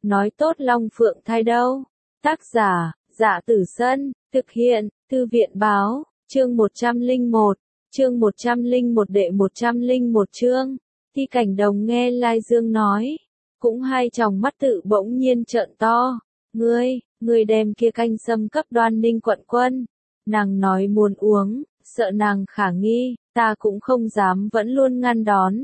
nói tốt Long Phượng thai đâu. Tác giả, Dạ Tử Sân, thực hiện, Thư viện Báo, chương 101, chương 101 đệ 101 chương. Thi Cảnh Đồng nghe Lai Dương nói, cũng hai tròng mắt tự bỗng nhiên trợn to. Ngươi đem kia canh sâm cấp Đoan Ninh quận quân. Nàng nói muốn uống, sợ nàng khả nghi, ta cũng không dám vẫn luôn ngăn đón.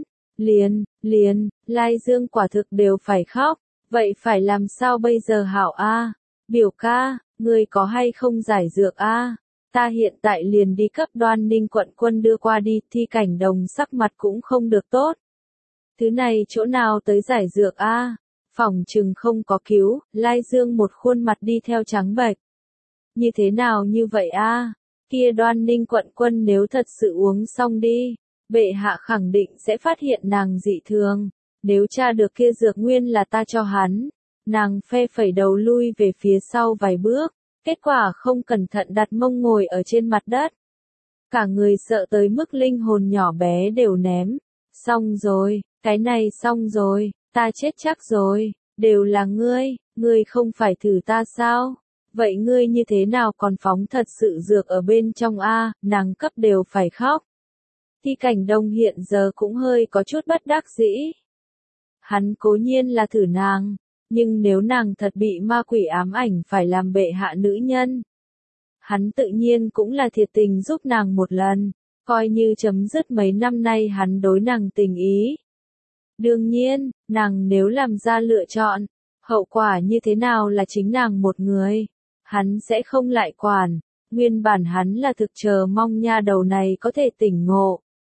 Liền, Lai Dương quả thực đều phải khóc, vậy phải làm sao bây giờ hảo a? Biểu ca, ngươi có hay không giải dược a? Ta hiện tại liền đi cấp Đoan Ninh quận quân đưa qua đi. Thi Cảnh Đồng sắc mặt cũng không được tốt. Thứ này chỗ nào tới giải dược a? Phỏng chừng không có cứu. Lai Dương một khuôn mặt đi theo trắng bệch. Như thế nào như vậy a? Kia Đoan Ninh quận quân nếu thật sự uống xong đi, bệ hạ khẳng định sẽ phát hiện nàng dị thường. Nếu tra được kia dược nguyên là ta cho hắn, nàng phe phẩy đầu lui về phía sau vài bước, kết quả không cẩn thận đặt mông ngồi ở trên mặt đất. Cả người sợ tới mức linh hồn nhỏ bé đều ném. Xong rồi, cái này xong rồi, ta chết chắc rồi, đều là ngươi không phải thử ta sao? Vậy ngươi như thế nào còn phóng thật sự dược ở bên trong a? Nàng cấp đều phải khóc. Thi Cảnh Đồng hiện giờ cũng hơi có chút bất đắc dĩ. Hắn cố nhiên là thử nàng, nhưng nếu nàng thật bị ma quỷ ám ảnh phải làm bệ hạ nữ nhân, hắn tự nhiên cũng là thiệt tình giúp nàng một lần, coi như chấm dứt mấy năm nay hắn đối nàng tình ý. Đương nhiên, nàng nếu làm ra lựa chọn, hậu quả như thế nào là chính nàng một người, hắn sẽ không lại quản. Nguyên bản hắn là thực chờ mong nha đầu này có thể tỉnh ngộ.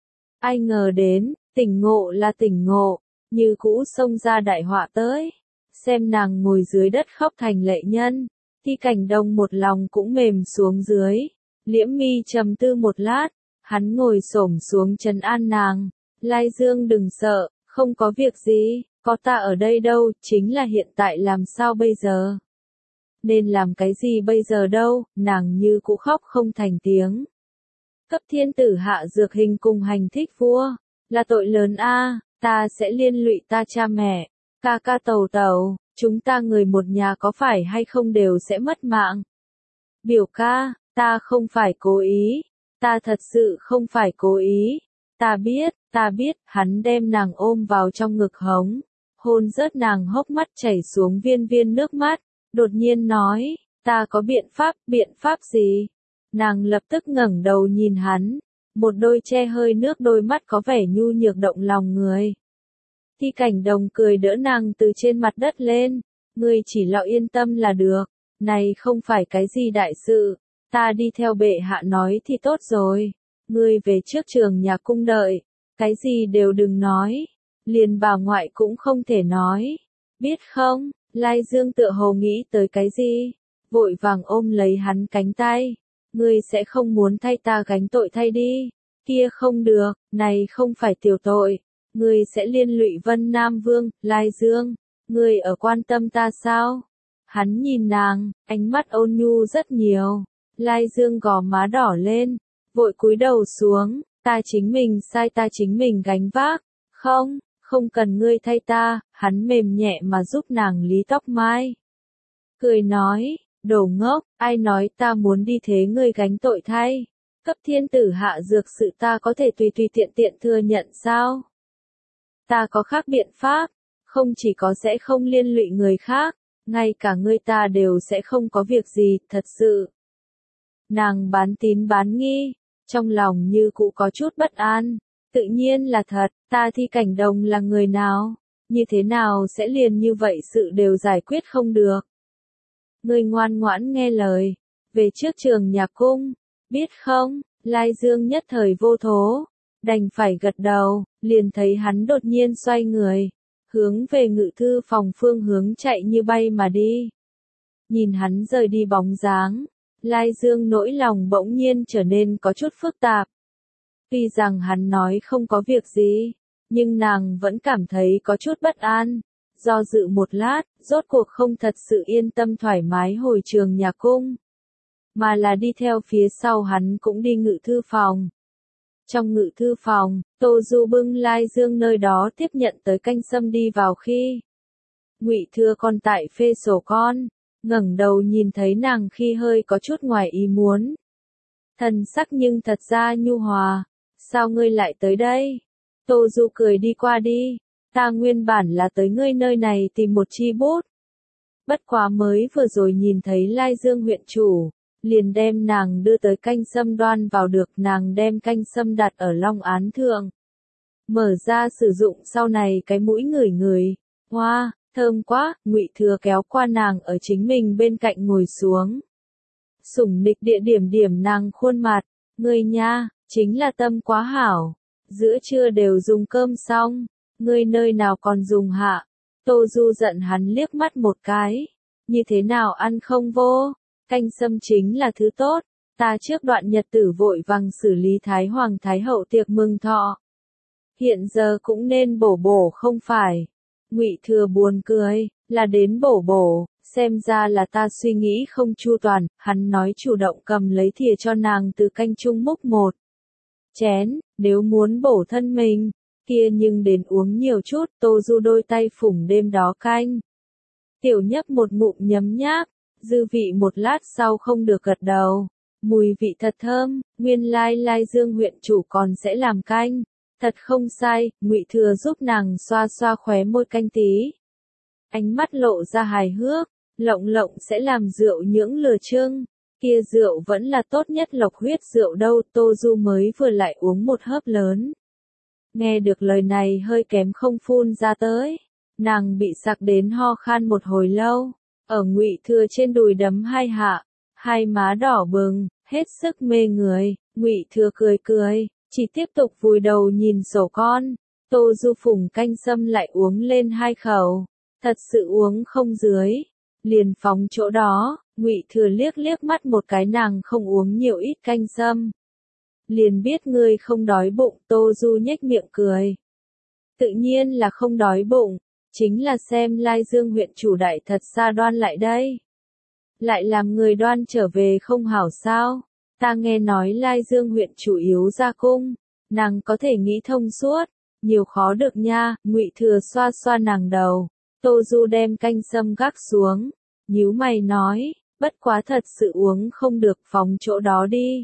Ai ngờ đến, tỉnh ngộ là tỉnh ngộ, như cũ xông ra đại họa tới. Xem nàng ngồi dưới đất khóc thành lệ nhân, Thi Cảnh Đồng một lòng cũng mềm xuống dưới. Liễm mi trầm tư một lát, hắn ngồi xổm xuống trấn an nàng. Lai Dương đừng sợ, không có việc gì, có ta ở đây đâu, chính là hiện tại làm sao bây giờ? Nên làm cái gì bây giờ đâu? Nàng như cũ khóc không thành tiếng. Cấp thiên tử hạ dược hình cùng hành thích vua, là tội lớn a, ta sẽ liên lụy ta cha mẹ, ca ca tàu tàu, chúng ta người một nhà có phải hay không đều sẽ mất mạng. Biểu ca, ta không phải cố ý, ta thật sự không phải cố ý, ta biết, hắn đem nàng ôm vào trong ngực hống, hôn rớt nàng hốc mắt chảy xuống viên viên nước mắt, đột nhiên nói, ta có biện pháp gì? Nàng lập tức ngẩng đầu nhìn hắn, một đôi che hơi nước đôi mắt có vẻ nhu nhược động lòng người. Thi Cảnh Đồng cười đỡ nàng từ trên mặt đất lên, ngươi chỉ lo yên tâm là được, này không phải cái gì đại sự, ta đi theo bệ hạ nói thì tốt rồi, ngươi về trước trường nhà cung đợi, cái gì đều đừng nói, liền bà ngoại cũng không thể nói, biết không? Lai Dương tựa hồ nghĩ tới cái gì, vội vàng ôm lấy hắn cánh tay. Ngươi sẽ không muốn thay ta gánh tội thay đi, kia không được, này không phải tiểu tội, ngươi sẽ liên lụy Vân Nam Vương. Lai Dương, ngươi ở quan tâm ta sao? Hắn nhìn nàng, ánh mắt ôn nhu rất nhiều. Lai Dương gò má đỏ lên, vội cúi đầu xuống, ta chính mình sai, ta chính mình gánh vác, không cần ngươi thay ta. Hắn mềm nhẹ mà giúp nàng lý tóc mai, cười nói, đồ ngốc, ai nói ta muốn đi thế ngươi gánh tội thay? Cấp thiên tử hạ dược sự ta có thể tùy tiện thừa nhận sao? Ta có khác biện pháp, không chỉ có sẽ không liên lụy người khác, ngay cả ngươi ta đều sẽ không có việc gì, thật sự. Nàng bán tín bán nghi, trong lòng như cũ có chút bất an, tự nhiên là thật, ta Thi Cảnh Đồng là người nào, như thế nào sẽ liền như vậy sự đều giải quyết không được. Ngươi ngoan ngoãn nghe lời, về trước trường nhà cung, biết không? Lai Dương nhất thời vô thố, đành phải gật đầu, liền thấy hắn đột nhiên xoay người, hướng về ngự thư phòng phương hướng chạy như bay mà đi. Nhìn hắn rời đi bóng dáng, Lai Dương nỗi lòng bỗng nhiên trở nên có chút phức tạp. Tuy rằng hắn nói không có việc gì, nhưng nàng vẫn cảm thấy có chút bất an. Do dự một lát, rốt cuộc không thật sự yên tâm thoải mái hồi trường nhà cung, mà là đi theo phía sau hắn cũng đi ngự thư phòng. Trong ngự thư phòng, Tô Du bưng Lai Dương nơi đó tiếp nhận tới canh sâm đi vào khi Ngụy Thừa còn tại phê sổ con, ngẩng đầu nhìn thấy nàng khi hơi có chút ngoài ý muốn. Thần sắc nhưng thật ra nhu hòa, sao ngươi lại tới đây? Tô Du cười đi qua đi, ta nguyên bản là tới ngươi nơi này tìm một chi bút. Bất quá mới vừa rồi nhìn thấy Lai Dương huyện chủ, liền đem nàng đưa tới canh sâm đoan vào được, nàng đem canh sâm đặt ở long án thượng. Mở ra sử dụng sau này cái mũi ngửi ngửi, hoa, thơm quá, Ngụy Thừa kéo qua nàng ở chính mình bên cạnh ngồi xuống. Sủng nịch địa điểm điểm nàng khuôn mặt, ngươi nha, chính là tâm quá hảo, giữa trưa đều dùng cơm xong, ngươi nơi nào còn dùng hạ. Tô Du giận hắn liếc mắt một cái, như thế nào ăn không vô, canh sâm chính là thứ tốt, ta trước đoạn nhật tử vội vàng xử lý Thái Hoàng Thái Hậu tiệc mừng thọ. Hiện giờ cũng nên bổ bổ không phải. Ngụy Thừa buồn cười, là đến bổ bổ, xem ra là ta suy nghĩ không chu toàn, hắn nói chủ động cầm lấy thìa cho nàng từ canh chung múc một chén, nếu muốn bổ thân mình, kia nhưng đến uống nhiều chút. Tô Du đôi tay phủng đêm đó canh. Tiểu nhấp một ngụm nhấm nháp, dư vị một lát sau không được gật đầu. Mùi vị thật thơm, nguyên lai Lai Dương huyện chủ còn sẽ làm canh. Thật không sai, Ngụy Thừa giúp nàng xoa xoa khóe môi canh tí. Ánh mắt lộ ra hài hước, lộng lộng sẽ làm rượu nhưỡng lừa trưng. Kia rượu vẫn là tốt nhất lộc huyết rượu đâu. Tô Du mới vừa lại uống một hớp lớn. Nghe được lời này hơi kém không phun ra tới. Nàng bị sặc đến ho khan một hồi lâu. Ở Ngụy Thừa trên đùi đấm hai hạ, hai má đỏ bừng, hết sức mê người. Ngụy Thừa cười cười, chỉ tiếp tục vùi đầu nhìn sổ con. Tô Du phủng canh sâm lại uống lên hai khẩu, thật sự uống không dưới, liền phóng chỗ đó. Ngụy Thừa liếc liếc mắt một cái nàng không uống nhiều ít canh sâm, liền biết ngươi không đói bụng. Tô Du nhếch miệng cười, tự nhiên là không đói bụng, chính là xem Lai Dương huyện chủ đại thật xa đoan lại đây, lại làm người đoan trở về không hảo sao? Ta nghe nói Lai Dương huyện chủ yếu ra cung, nàng có thể nghĩ thông suốt, nhiều khó được nha. Ngụy Thừa xoa xoa nàng đầu. Tô Du đem canh sâm gác xuống, nhíu mày nói, bất quá thật sự uống không được, phóng chỗ đó đi.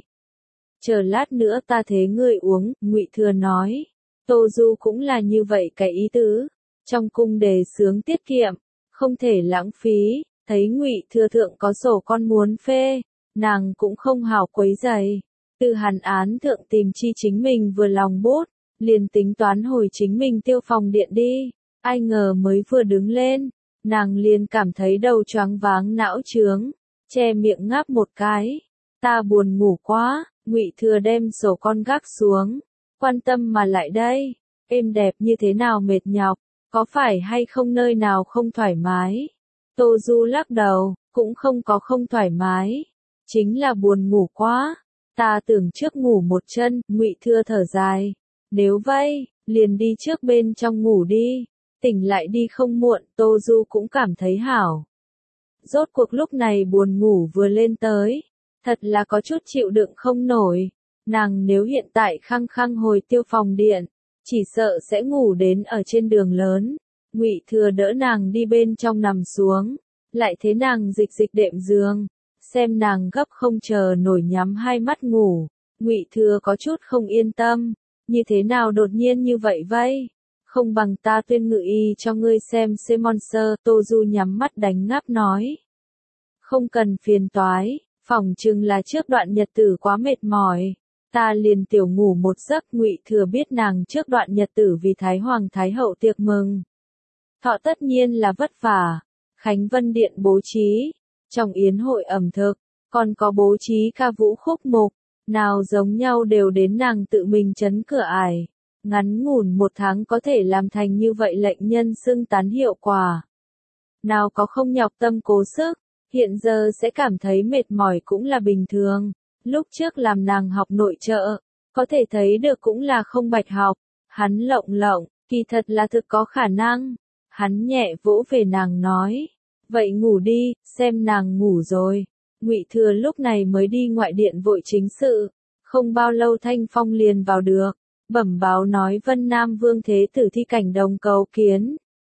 Chờ lát nữa ta thế ngươi uống. Ngụy Thừa nói. Tô Du cũng là như vậy cái ý tứ, trong cung đề xướng tiết kiệm, không thể lãng phí. Thấy Ngụy Thừa thượng có sổ con muốn phê, nàng cũng không hào quấy rầy, từ hàn án thượng tìm chi chính mình vừa lòng bút, liền tính toán hồi chính mình tiêu phòng điện đi. Ai ngờ mới vừa đứng lên, nàng liền cảm thấy đầu choáng váng não chướng, che miệng ngáp một cái. Ta buồn ngủ quá. Ngụy Thừa đem sổ con gác xuống, quan tâm mà lại đây, êm đẹp như thế nào mệt nhọc, có phải hay không nơi nào không thoải mái? Tô Du lắc đầu, cũng không có không thoải mái, chính là buồn ngủ quá. Ta tưởng trước ngủ một chân. Ngụy Thừa thở dài, nếu vậy, liền đi trước bên trong ngủ đi, tỉnh lại đi không muộn. Tô Du cũng cảm thấy hảo. Rốt cuộc lúc này buồn ngủ vừa lên tới, thật là có chút chịu đựng không nổi. Nàng nếu hiện tại khăng khăng hồi tiêu phòng điện, chỉ sợ sẽ ngủ đến ở trên đường lớn. Ngụy Thừa đỡ nàng đi bên trong nằm xuống, lại thế nàng dịch dịch đệm giường, xem nàng gấp không chờ nổi nhắm hai mắt ngủ. Ngụy Thừa có chút không yên tâm, như thế nào đột nhiên như vậy vây? Không bằng ta tuyên ngự y cho ngươi xem Monster. Tô Du nhắm mắt đánh ngáp nói, không cần phiền toái, phỏng chừng là trước đoạn nhật tử quá mệt mỏi, ta liền tiểu ngủ một giấc. Ngụy Thừa biết nàng trước đoạn nhật tử vì Thái Hoàng Thái Hậu tiệc mừng thọ tất nhiên là vất vả. Khánh Vân Điện bố trí, trong yến hội ẩm thực, còn có bố trí ca vũ khúc mục, nào giống nhau đều đến nàng tự mình chấn cửa ải. Ngắn ngủn một tháng có thể làm thành như vậy lệnh nhân xưng tán hiệu quả. Nào có không nhọc tâm cố sức, hiện giờ sẽ cảm thấy mệt mỏi cũng là bình thường. Lúc trước làm nàng học nội trợ, có thể thấy được cũng là không bạch học. Hắn lộng lộng, kỳ thật là thực có khả năng. Hắn nhẹ vỗ về nàng nói, vậy ngủ đi. Xem nàng ngủ rồi, Ngụy Thừa lúc này mới đi ngoại điện vội chính sự. Không bao lâu Thanh Phong liền vào được, bẩm báo nói Vân Nam Vương Thế Tử thi cảnh đồng cầu kiến.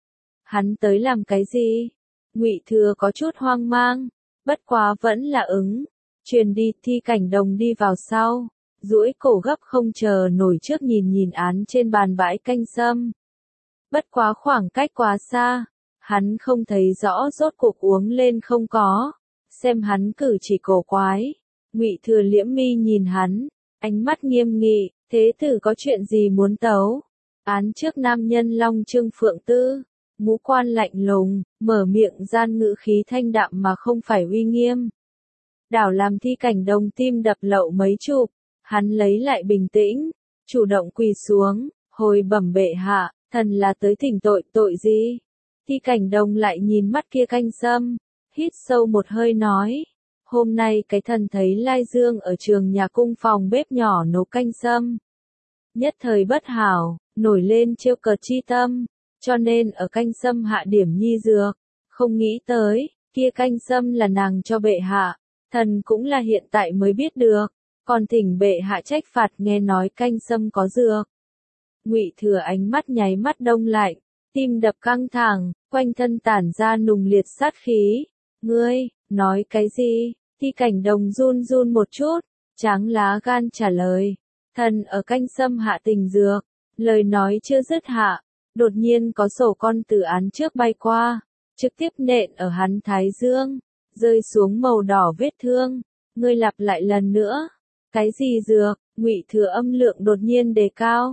Hắn tới làm cái gì? Ngụy Thừa có chút hoang mang, bất quá vẫn là ứng. Truyền đi, Thi Cảnh Đồng đi vào sau, duỗi cổ gấp không chờ nổi trước nhìn nhìn án trên bàn bãi canh sâm. Bất quá khoảng cách quá xa, hắn không thấy rõ rốt cuộc uống lên không có, xem hắn cử chỉ cổ quái. Ngụy Thừa liễm mi nhìn hắn, ánh mắt nghiêm nghị, thế tử có chuyện gì muốn tấu? Án trước nam nhân Long Trương Phượng Tư, ngũ quan lạnh lùng, mở miệng gian ngữ khí thanh đạm mà không phải uy nghiêm. Đảo làm Thi Cảnh Đồng tim đập lậu mấy chục, hắn lấy lại bình tĩnh, chủ động quỳ xuống, hồi bẩm bệ hạ, thần là tới thỉnh tội, tội gì? Thi Cảnh Đồng lại nhìn mắt kia canh sâm, hít sâu một hơi nói, hôm nay cái thần thấy Lai Dương ở trường nhà cung phòng bếp nhỏ nấu canh sâm. Nhất thời bất hảo, nổi lên trêu cợt chi tâm, cho nên ở canh sâm hạ điểm nhi dược, không nghĩ tới, kia canh sâm là nàng cho bệ hạ, thần cũng là hiện tại mới biết được, còn thỉnh bệ hạ trách phạt nghe nói canh sâm có dược. Ngụy Thừa ánh mắt nháy mắt đông lạnh, tim đập căng thẳng, quanh thân tản ra nùng liệt sát khí. Ngươi, nói cái gì? Thi Cảnh Đồng run run một chút, tráng lá gan trả lời. Thần ở canh sâm hạ tình dược, lời nói chưa dứt hạ, đột nhiên có sổ con từ án trước bay qua, trực tiếp nện ở hắn thái dương, rơi xuống màu đỏ vết thương. Ngươi lặp lại lần nữa. Cái gì dược? Ngụy Thừa âm lượng đột nhiên đề cao.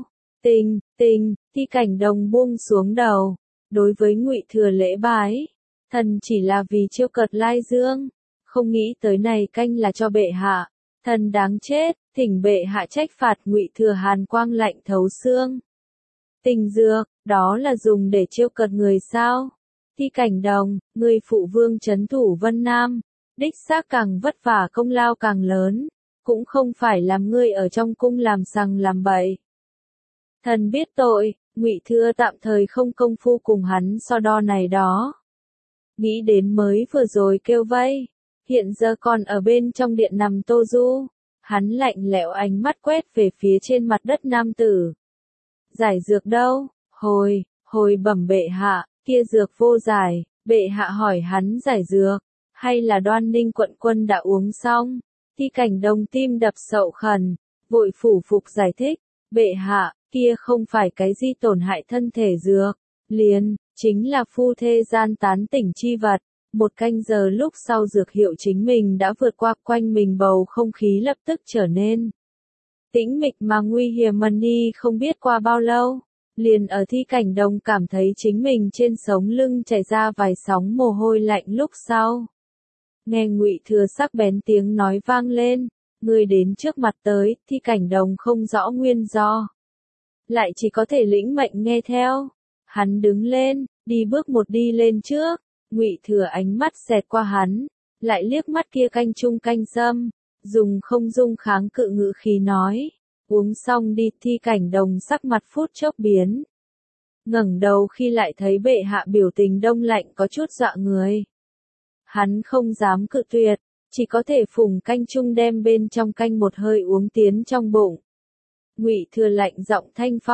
Tình, Thi Cảnh Đồng buông xuống đầu, đối với Ngụy Thừa lễ bái. Thần chỉ là vì trêu cợt Lai Dương, không nghĩ tới này canh là cho bệ hạ, thần đáng chết, thỉnh bệ hạ trách phạt. Ngụy Thừa hàn quang lạnh thấu xương. Tình dược, đó là dùng để trêu cợt người sao? Thi Cảnh Đồng, người phụ vương trấn thủ Vân Nam, đích xác càng vất vả công lao càng lớn, cũng không phải làm ngươi ở trong cung làm sằng làm bậy. Thần biết tội, Ngụy Thừa tạm thời không công phu cùng hắn so đo này đó. Nghĩ đến mới vừa rồi kêu vây, hiện giờ còn ở bên trong điện nằm Tô Du, hắn lạnh lẽo ánh mắt quét về phía trên mặt đất nam tử. Giải dược đâu? Hồi bẩm bệ hạ, kia dược vô giải. Bệ hạ hỏi hắn giải dược, hay là Đoan Ninh quận quân đã uống xong? Thi Cảnh Đồng tim đập sậu khẩn, vội phủ phục giải thích, bệ hạ, kia không phải cái gì tổn hại thân thể dược, chính là phu thê gian tán tỉnh chi vật. Một canh giờ lúc sau dược hiệu chính mình đã vượt qua, quanh mình bầu không khí lập tức trở nên tĩnh mịch mà nguy hiểm. Money không biết qua bao lâu, liền ở Thi Cảnh Đồng cảm thấy chính mình trên sống lưng chảy ra vài sóng mồ hôi lạnh lúc sau. Nghe Ngụy Thừa sắc bén tiếng nói vang lên, người đến trước mặt tới. Thi Cảnh Đồng không rõ nguyên do, lại chỉ có thể lĩnh mệnh nghe theo. Hắn đứng lên, đi bước một đi lên trước. Ngụy Thừa ánh mắt xẹt qua hắn, lại liếc mắt kia canh chung canh sâm, dùng không dung kháng cự ngữ khí nói, uống xong đi. Thi Cảnh Đồng sắc mặt phút chốc biến, ngẩng đầu khi lại thấy bệ hạ biểu tình đông lạnh có chút dọa người. Hắn không dám cự tuyệt, chỉ có thể phủng canh chung đem bên trong canh một hơi uống tiến trong bụng. Ngụy Thừa lạnh giọng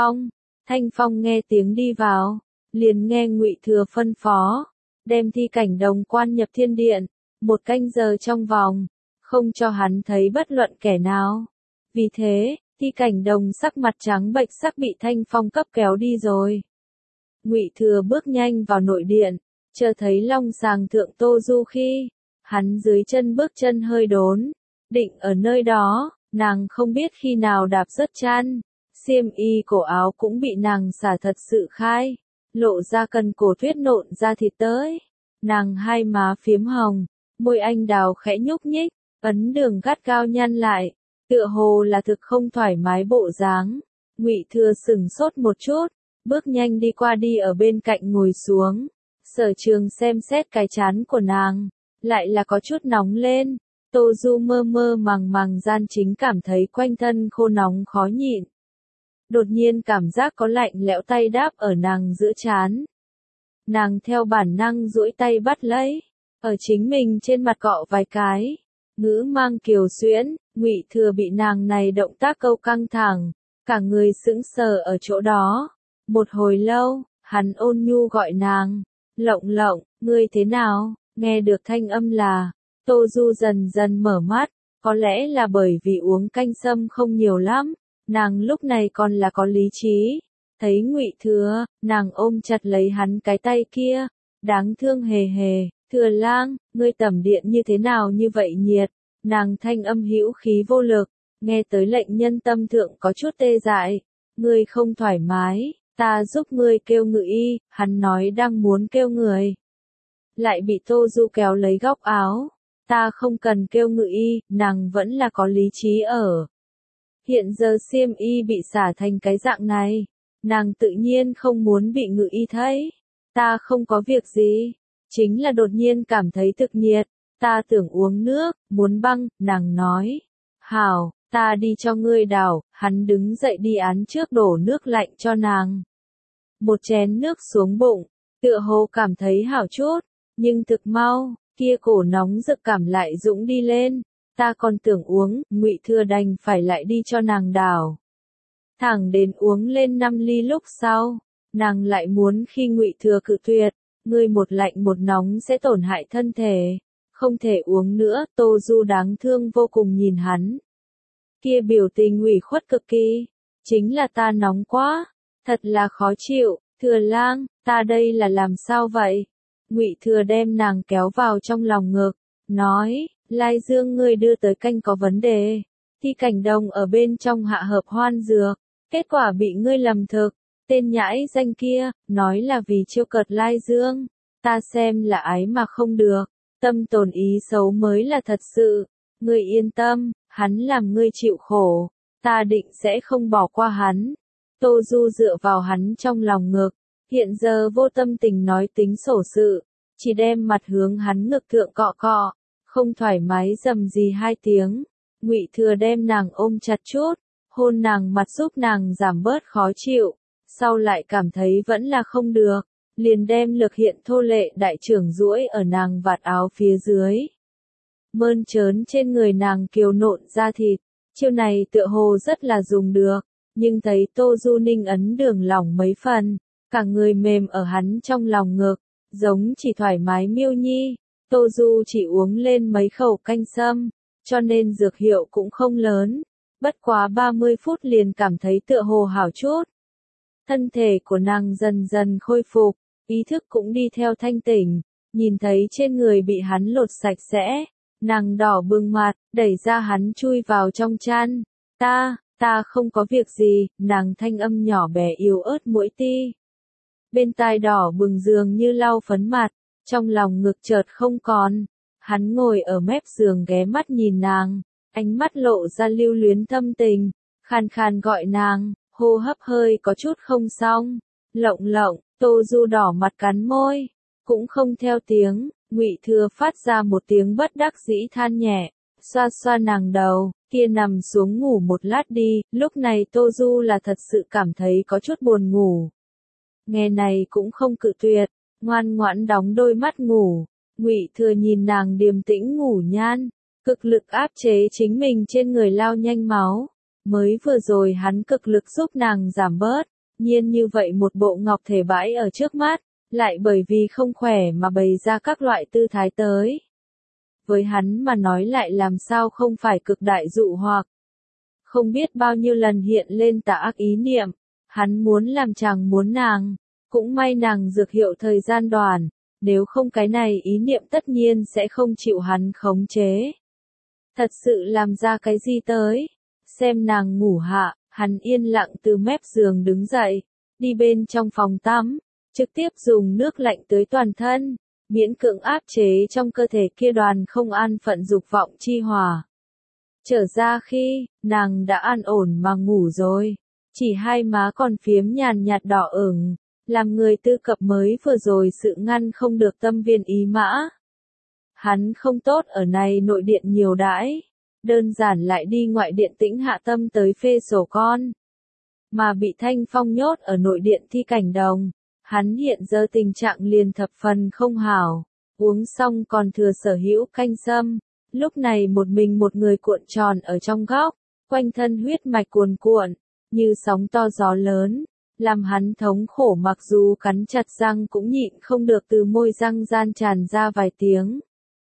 Thanh Phong nghe tiếng đi vào, liền nghe Ngụy Thừa phân phó, đem Thi Cảnh Đồng quan nhập thiên điện, 1 canh giờ trong vòng, không cho hắn thấy bất luận kẻ nào. Vì thế, Thi Cảnh Đồng sắc mặt trắng bệch sắc bị Thanh Phong cấp kéo đi rồi. Ngụy Thừa bước nhanh vào nội điện, chờ thấy long sàng thượng Tô Du khi, hắn dưới chân bước chân hơi đốn, định ở nơi đó, nàng không biết khi nào đạp rớt chân, xiêm y cổ áo cũng bị nàng xả thật sự khai, lộ ra cần cổ tuyết nộn ra thịt tới. Nàng hai má phiếm hồng, môi anh đào khẽ nhúc nhích, ấn đường gắt cao nhăn lại, tựa hồ là thực không thoải mái bộ dáng. Ngụy Thừa sững sốt một chút, bước nhanh đi qua đi ở bên cạnh ngồi xuống. Sở Trường xem xét cái trán của nàng, lại là có chút nóng lên. Tô Du mơ mơ màng gian chính cảm thấy quanh thân khô nóng khó nhịn. Đột nhiên cảm giác có lạnh lẽo tay đáp ở nàng giữa trán. Nàng theo bản năng duỗi tay bắt lấy, ở chính mình trên mặt cọ vài cái. Ngữ mang kiều xuyễn, Ngụy Thừa bị nàng này động tác câu căng thẳng, cả người sững sờ ở chỗ đó. Một hồi lâu, hắn ôn nhu gọi nàng, Lộng lộng, ngươi thế nào? Nghe được thanh âm là, Tô Du dần dần mở mắt, có lẽ là bởi vì uống canh sâm không nhiều lắm, nàng lúc này còn là có lý trí. Thấy Ngụy Thừa, nàng ôm chặt lấy hắn cái tay kia, đáng thương hề hề, Thừa Lang, ngươi tẩm điện như thế nào như vậy nhiệt, nàng thanh âm hữu khí vô lực, nghe tới lệnh nhân tâm thượng có chút tê dại, ngươi không thoải mái, ta giúp ngươi kêu ngự y, hắn nói đang muốn kêu người. Lại bị Tô Du kéo lấy góc áo, ta không cần kêu ngự y, nàng vẫn là có lý trí ở. Hiện giờ xiêm y bị xả thành cái dạng này, nàng tự nhiên không muốn bị ngự y thấy. Ta không có việc gì, chính là đột nhiên cảm thấy thực nhiệt, ta tưởng uống nước, muốn băng, nàng nói. Hảo, ta đi cho ngươi đảo, hắn đứng dậy đi án trước đổ nước lạnh cho nàng. Một chén nước xuống bụng, tựa hồ cảm thấy hảo chút, nhưng thực mau, kia cổ nóng rực cảm lại dũng đi lên. Ta còn tưởng uống, Ngụy Thừa đành phải lại đi cho nàng đảo. Thẳng đến uống lên 5 ly lúc sau, nàng lại muốn khi Ngụy Thừa cự tuyệt, ngươi một lạnh một nóng sẽ tổn hại thân thể, không thể uống nữa. Tô Du đáng thương vô cùng nhìn hắn. Kia biểu tình ủy khuất cực kỳ, chính là ta nóng quá, thật là khó chịu, Thừa Lang, ta đây là làm sao vậy? Ngụy Thừa đem nàng kéo vào trong lòng ngực, nói, Lai Dương ngươi đưa tới canh có vấn đề, Thi Cảnh Đồng ở bên trong hạ hợp hoan dược, kết quả bị ngươi lầm thực, tên nhãi danh kia, nói là vì chiêu cợt Lai Dương, ta xem là ái mà không được, tâm tồn ý xấu mới là thật sự, ngươi yên tâm, hắn làm ngươi chịu khổ, ta định sẽ không bỏ qua hắn. Tô Du dựa vào hắn trong lòng ngực, hiện giờ vô tâm tình nói tính sổ sự, chỉ đem mặt hướng hắn ngực thượng cọ cọ, không thoải mái rầm gì 2 tiếng. Ngụy Thừa đem nàng ôm chặt chút, hôn nàng mặt giúp nàng giảm bớt khó chịu, sau lại cảm thấy vẫn là không được, liền đem lực hiện thô lệ đại trưởng duỗi ở nàng vạt áo phía dưới. Mơn trớn trên người nàng kiều nộn da thịt, chiêu này tựa hồ rất là dùng được, nhưng thấy Tô Du Ninh ấn đường lỏng mấy phần, cả người mềm ở hắn trong lòng ngực, giống chỉ thoải mái miêu nhi. Tô Du chỉ uống lên mấy khẩu canh sâm, cho nên dược hiệu cũng không lớn, bất quá 30 phút liền cảm thấy tựa hồ hảo chút. Thân thể của nàng dần dần khôi phục, ý thức cũng đi theo thanh tỉnh, nhìn thấy trên người bị hắn lột sạch sẽ, nàng đỏ bừng mặt, đẩy ra hắn chui vào trong chăn. Ta không có việc gì, nàng thanh âm nhỏ bé yếu ớt mỗi ti. Bên tai đỏ bừng dường như lau phấn mặt, trong lòng ngực chợt không còn. Hắn ngồi ở mép giường ghé mắt nhìn nàng, ánh mắt lộ ra lưu luyến thâm tình, khàn khàn gọi nàng, hô hấp hơi có chút không xong. Lộng lộng, Tô Du đỏ mặt cắn môi, cũng không theo tiếng. Ngụy Thừa phát ra một tiếng bất đắc dĩ than nhẹ, xoa xoa nàng đầu, kia nằm xuống ngủ một lát đi. Lúc này Tô Du là thật sự cảm thấy có chút buồn ngủ. Nghe này cũng không cự tuyệt, ngoan ngoãn đóng đôi mắt ngủ. Ngụy Thừa nhìn nàng điềm tĩnh ngủ nhan, cực lực áp chế chính mình trên người lao nhanh máu. Mới vừa rồi hắn cực lực giúp nàng giảm bớt, nhiên như vậy một bộ ngọc thể bãi ở trước mắt, lại bởi vì không khỏe mà bày ra các loại tư thái tới. Với hắn mà nói lại làm sao không phải cực đại dụ hoặc. Không biết bao nhiêu lần hiện lên tà ác ý niệm, hắn muốn làm chàng muốn nàng, cũng may nàng dược hiệu thời gian đoàn, nếu không cái này ý niệm tất nhiên sẽ không chịu hắn khống chế. Thật sự làm ra cái gì tới, xem nàng ngủ hạ, hắn yên lặng từ mép giường đứng dậy, đi bên trong phòng tắm, trực tiếp dùng nước lạnh tưới toàn thân, miễn cưỡng áp chế trong cơ thể kia đoàn không an phận dục vọng chi hỏa. Trở ra khi, nàng đã an ổn mà ngủ rồi, chỉ hai má còn phiếm nhàn nhạt đỏ ửng, làm người tư cập mới vừa rồi sự ngăn không được tâm viên ý mã. Hắn không tốt ở này nội điện nhiều đãi, đơn giản lại đi ngoại điện tĩnh hạ tâm tới phê sổ con. Mà bị Thanh Phong nhốt ở nội điện Thi Cảnh Đồng, hắn hiện giờ tình trạng liền thập phần không hảo, uống xong còn thừa sở hữu canh sâm, lúc này một mình một người cuộn tròn ở trong góc, quanh thân huyết mạch cuồn cuộn, như sóng to gió lớn, làm hắn thống khổ, mặc dù cắn chặt răng cũng nhịn không được từ môi răng gian tràn ra vài tiếng.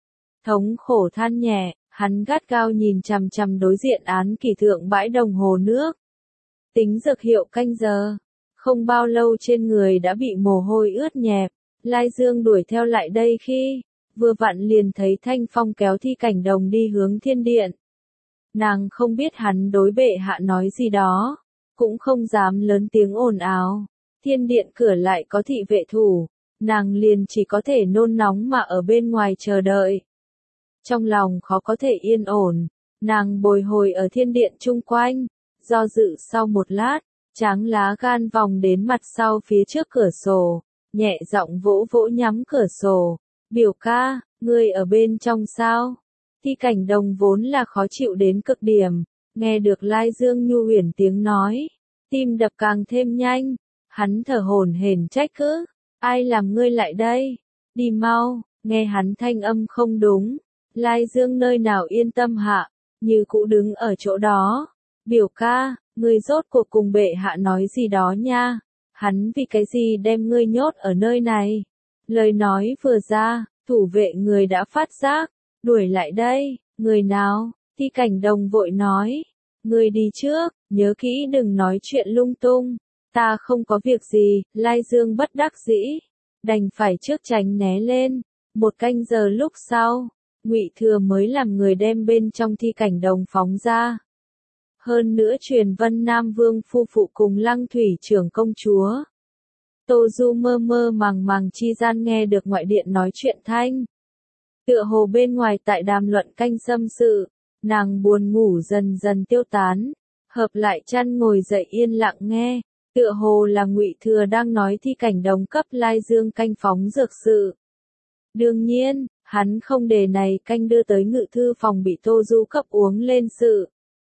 Thống khổ than nhẹ, hắn gắt gao nhìn chằm chằm đối diện án kỷ thượng bãi đồng hồ nước. Tính dược hiệu canh giờ. Không bao lâu trên người đã bị mồ hôi ướt nhẹp. Lai Dương đuổi theo lại đây khi vừa vặn liền thấy Thanh Phong kéo Thi Cảnh Đồng đi hướng thiên điện. Nàng không biết hắn đối bệ hạ nói gì đó, cũng không dám lớn tiếng ồn ào. Thiên điện cửa lại có thị vệ thủ, nàng liền chỉ có thể nôn nóng mà ở bên ngoài chờ đợi. Trong lòng khó có thể yên ổn, nàng bồi hồi ở thiên điện chung quanh, do dự sau một lát, tráng lá gan vòng đến mặt sau phía trước cửa sổ, nhẹ giọng vỗ vỗ nhắm cửa sổ. Biểu ca, ngươi ở bên trong sao? Thi Cảnh Đồng vốn là khó chịu đến cực điểm, nghe được Lai Dương nhu huyền tiếng nói, tim đập càng thêm nhanh, hắn thở hổn hển trách cứ, ai làm ngươi lại đây? Đi mau, nghe hắn thanh âm không đúng, Lai Dương nơi nào yên tâm hạ, như cũ đứng ở chỗ đó. Biểu ca, ngươi rốt cuộc cùng bệ hạ nói gì đó nha, hắn vì cái gì đem ngươi nhốt ở nơi này? Lời nói vừa ra, thủ vệ người đã phát giác, đuổi lại đây. Người nào? Thi Cảnh Đồng vội nói, ngươi đi trước, nhớ kỹ đừng nói chuyện lung tung. Ta không có việc gì. Lai Dương bất đắc dĩ, đành phải trước tránh né lên. Một canh giờ lúc sau, Ngụy Thừa mới làm người đem bên trong Thi Cảnh Đồng phóng ra. Hơn nữa truyền Vân Nam Vương phu phụ cùng Lăng Thủy trưởng công chúa. Tô Du mơ mơ màng màng chi gian nghe được ngoại điện nói chuyện thanh. Tựa hồ bên ngoài tại đàm luận canh xâm sự, nàng buồn ngủ dần dần tiêu tán, hợp lại chăn ngồi dậy yên lặng nghe, tựa hồ là Ngụy Thừa đang nói Thi Cảnh Đồng cấp Lai Dương canh phóng dược sự. Đương nhiên, hắn không để này canh đưa tới ngự thư phòng bị Tô Du cấp uống lên sự.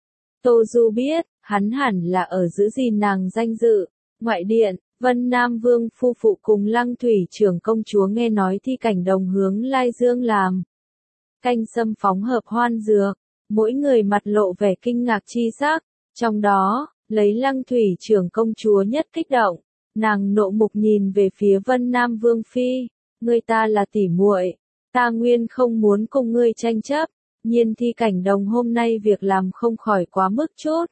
Tô Du biết, hắn hẳn là ở giữ gìn nàng danh dự. Ngoại điện, Vân Nam Vương phu phụ cùng Lăng Thủy trưởng công chúa nghe nói Thi Cảnh Đồng hướng Lai Dương làm canh xâm phóng hợp hoan dược, mỗi người mặt lộ vẻ kinh ngạc chi sắc, trong đó, lấy Lăng Thủy trưởng công chúa nhất kích động, nàng nộ mục nhìn về phía Vân Nam Vương phi, ngươi ta là tỉ muội, ta nguyên không muốn cùng ngươi tranh chấp, nhiên Thi Cảnh Đồng hôm nay việc làm không khỏi quá mức chút.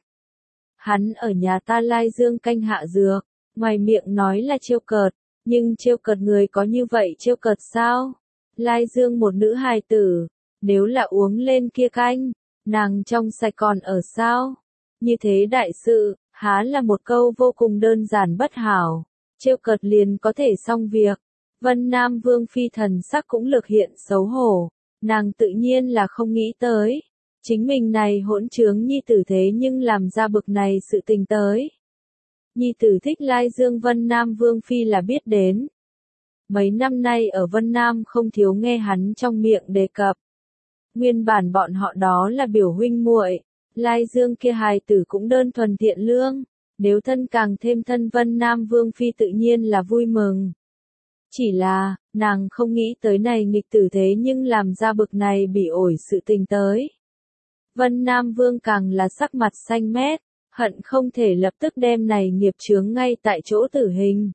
Hắn ở nhà ta Lai Dương canh hạ dược, ngoài miệng nói là trêu cợt, nhưng trêu cợt người có như vậy trêu cợt sao? Lai Dương một nữ hài tử, nếu là uống lên kia canh, nàng trong sạch còn ở sao? Như thế đại sự, há là một câu vô cùng đơn giản bất hảo, trêu cợt liền có thể xong việc. Vân Nam Vương phi thần sắc cũng lược hiện xấu hổ, nàng tự nhiên là không nghĩ tới, chính mình này hỗn trướng nhi tử thế nhưng làm ra bực này sự tình tới. Nhi tử thích Lai Dương Vân Nam Vương phi là biết đến. Mấy năm nay ở Vân Nam không thiếu nghe hắn trong miệng đề cập. Nguyên bản bọn họ đó là biểu huynh muội, Lai Dương kia hài tử cũng đơn thuần thiện lương, nếu thân càng thêm thân Vân Nam Vương phi tự nhiên là vui mừng. Chỉ là, nàng không nghĩ tới này nghịch tử thế nhưng làm ra bực này bị ổi sự tình tới. Vân Nam Vương càng là sắc mặt xanh mét, hận không thể lập tức đem này nghiệp chướng ngay tại chỗ tử hình.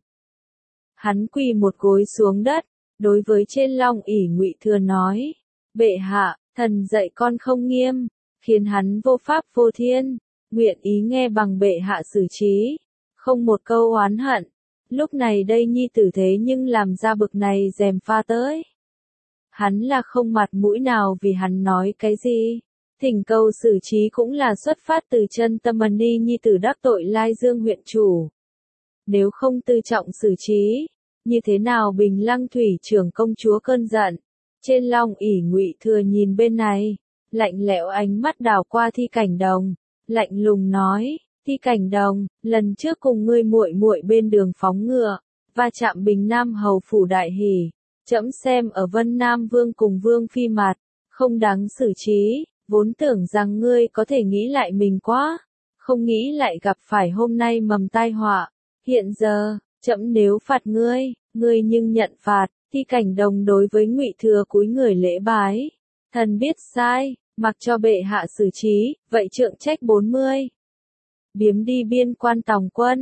Hắn quỳ một gối xuống đất, đối với trên long ỷ Ngụy Thừa nói, bệ hạ, thần dạy con không nghiêm, khiến hắn vô pháp vô thiên, nguyện ý nghe bằng bệ hạ xử trí, không một câu oán hận. Lúc này đây nhi tử thế nhưng làm ra bực này dèm pha tới. Hắn là không mặt mũi nào vì hắn nói cái gì. Thỉnh cầu xử trí cũng là xuất phát từ chân tâm đi nhi tử đắc tội Lai Dương huyện chủ. Nếu không tư trọng xử trí, như thế nào Bình Lăng Thủy trưởng công chúa cơn giận. Trên long ỷ Ngụy Thừa nhìn bên này, lạnh lẽo ánh mắt đảo qua Thi Cảnh Đồng, lạnh lùng nói, Thi Cảnh Đồng, lần trước cùng ngươi muội muội bên đường phóng ngựa, va chạm Bình Nam hầu phủ đại hỉ, trẫm xem ở Vân Nam Vương cùng Vương phi mặt, không đáng xử trí, vốn tưởng rằng ngươi có thể nghĩ lại mình quá, không nghĩ lại gặp phải hôm nay mầm tai họa, hiện giờ, trẫm nếu phạt ngươi, ngươi nhưng nhận phạt. Thi Cảnh Đồng đối với Ngụy Thừa cúi người lễ bái, thần biết sai, mặc cho bệ hạ xử trí, vậy trượng trách 40. Biếm đi biên quan tòng quân,